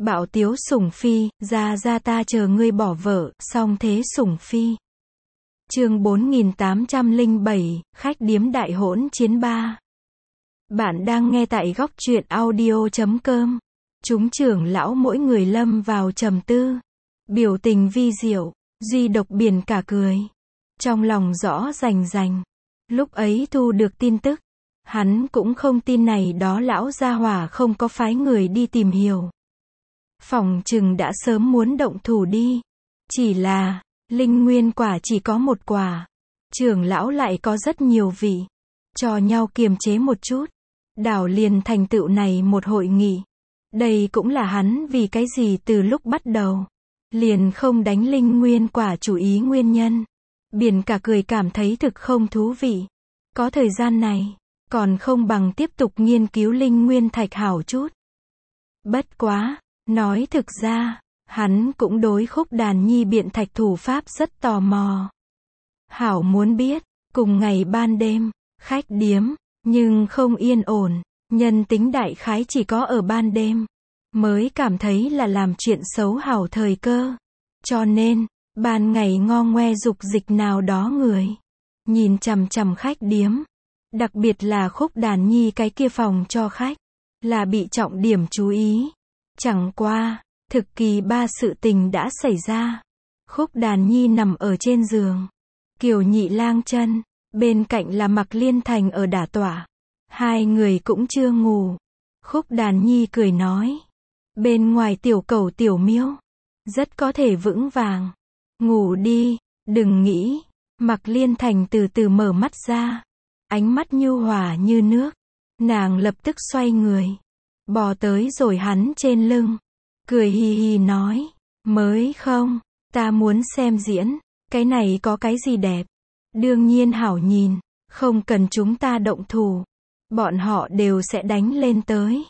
Bạo tiếu sủng phi, ra ra ta chờ ngươi bỏ vợ, song thế sủng phi. Chương 4807, khách điếm đại hỗn chiến 3. Bạn đang nghe tại góc truyện audio.com. Chúng trưởng lão mỗi người lâm vào trầm tư. Biểu tình vi diệu, duy độc Biển cả cười. Trong lòng rõ rành rành. Lúc ấy thu được tin tức, hắn cũng không tin này đó lão gia hỏa không có phái người đi tìm hiểu. Phỏng chừng đã sớm muốn động thủ đi. Chỉ là, linh nguyên quả chỉ có một quả. Trưởng lão lại có rất nhiều vị. Cho nhau kiềm chế một chút. Đảo liền thành tựu này một hội nghị. Đây cũng là hắn vì cái gì từ lúc bắt đầu. Liền không đánh linh nguyên quả chủ ý nguyên nhân. Biển cả cười cảm thấy thực không thú vị. Có thời gian này, còn không bằng tiếp tục nghiên cứu linh nguyên thạch hảo chút. Bất quá, nói thực ra, hắn cũng đối Khúc Đàn Nhi biện thạch thủ pháp rất tò mò. Hảo muốn biết, cùng ngày ban đêm, khách điếm, nhưng không yên ổn, nhân tính đại khái chỉ có ở ban đêm, mới cảm thấy là làm chuyện xấu hảo thời cơ. Cho nên, ban ngày ngo ngoe dục dịch nào đó người, nhìn chằm chằm khách điếm, đặc biệt là Khúc Đàn Nhi cái kia phòng cho khách, là bị trọng điểm chú ý. Chẳng qua, thực kỳ ba sự tình đã xảy ra. Khúc Đàn Nhi nằm ở trên giường. Kiều Nhị Lang chân, bên cạnh là Mạc Liên Thành ở đả tọa. Hai người cũng chưa ngủ. Khúc Đàn Nhi cười nói. Bên ngoài tiểu cẩu tiểu miêu, rất có thể vững vàng. Ngủ đi, đừng nghĩ. Mạc Liên Thành từ từ mở mắt ra. Ánh mắt nhu hòa như nước. Nàng lập tức xoay người. Bò tới rồi hắn trên lưng. Cười hì hì nói. Mới không, ta muốn xem diễn. Cái này có cái gì đẹp? Đương nhiên hảo nhìn. Không cần chúng ta động thủ. Bọn họ đều sẽ đánh lên tới.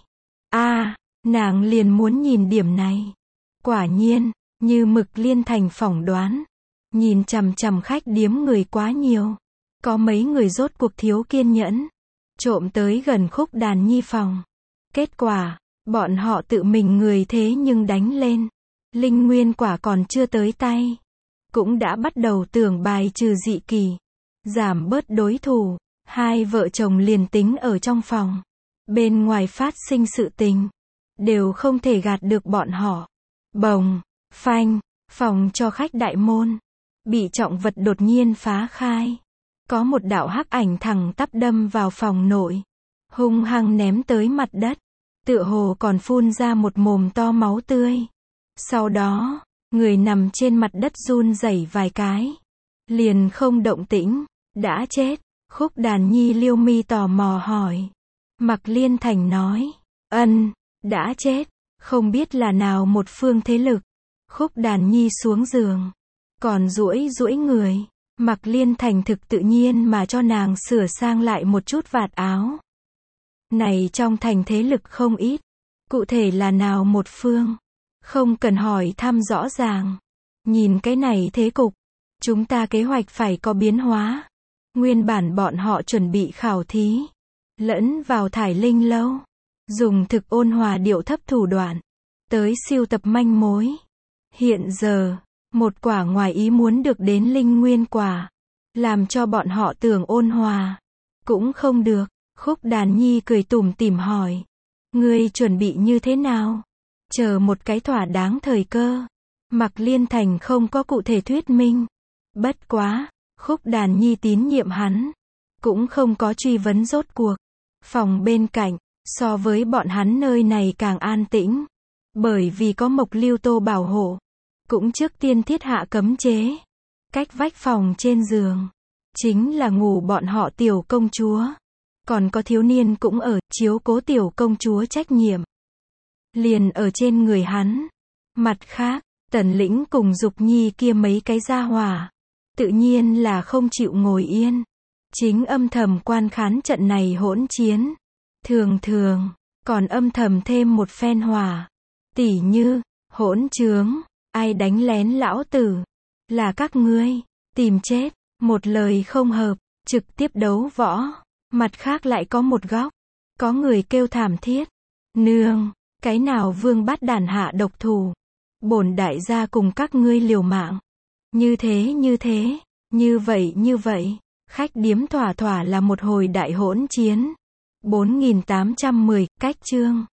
Nàng liền muốn nhìn điểm này. Quả nhiên, như mực Liên Thành phỏng đoán. Nhìn chằm chằm khách điếm người quá nhiều. Có mấy người rốt cuộc thiếu kiên nhẫn. Trộm tới gần Khúc Đàn Nhi phòng. Kết quả, bọn họ tự mình người thế nhưng đánh lên. Linh nguyên quả còn chưa tới tay. Cũng đã bắt đầu tưởng bài trừ dị kỳ. Giảm bớt đối thủ. Hai vợ chồng liền tính ở trong phòng. Bên ngoài phát sinh sự tình. Đều không thể gạt được bọn họ. Bồng, phanh, phòng cho khách đại môn. Bị trọng vật đột nhiên phá khai. Có một đạo hắc ảnh thẳng tắp đâm vào phòng nội. Hung hăng ném tới mặt đất. Tựa hồ còn phun ra một mồm to máu tươi. Sau đó, người nằm trên mặt đất run rẩy vài cái. Liền không động tĩnh. Đã chết. Khúc Đàn Nhi liêu mi tò mò hỏi. Mạc Liên Thành nói. Đã chết. Không biết là nào một phương thế lực. Khúc Đàn Nhi xuống giường. Còn duỗi người. Mạc Liên Thành thực tự nhiên mà cho nàng sửa sang lại một chút vạt áo. Này trong thành thế lực không ít. Cụ thể là nào một phương. Không cần hỏi thăm rõ ràng. Nhìn cái này thế cục. Chúng ta kế hoạch phải có biến hóa. Nguyên bản bọn họ chuẩn bị khảo thí. Lẫn vào thải linh lâu. Dùng thực ôn hòa điệu thấp thủ đoạn. Tới siêu tập manh mối. Hiện giờ, một quả ngoài ý muốn được đến linh nguyên quả. Làm cho bọn họ tưởng ôn hòa. Cũng không được. Khúc Đàn Nhi cười tủm tỉm hỏi. Ngươi chuẩn bị như thế nào? Chờ một cái thỏa đáng thời cơ. Mạc Liên Thành không có cụ thể thuyết minh. Bất quá, Khúc Đàn Nhi tín nhiệm hắn. Cũng không có truy vấn rốt cuộc. Phòng bên cạnh, so với bọn hắn nơi này càng an tĩnh. Bởi vì có Mộc Lưu Tô bảo hộ. Cũng trước tiên thiết hạ cấm chế. Cách vách phòng trên giường. Chính là ngủ bọn họ tiểu công chúa. Còn có thiếu niên cũng ở, chiếu cố tiểu công chúa trách nhiệm. Liền ở trên người hắn. Mặt khác, Tần Lĩnh cùng Dục Nhi kia mấy cái gia hỏa. Tự nhiên là không chịu ngồi yên. Chính âm thầm quan khán trận này hỗn chiến. Thường, còn âm thầm thêm một phen hỏa. Tỉ như, hỗn trướng, ai đánh lén lão tử. Là các ngươi, tìm chết, một lời không hợp, trực tiếp đấu võ. Mặt khác lại có một góc. Có người kêu thảm thiết. Nương, Cái nào vương bắt đàn hạ độc thủ. Bổn đại gia cùng các ngươi liều mạng. Như thế, như vậy. Khách điếm thỏa thỏa là một hồi đại hỗn chiến. 4810, cách chương.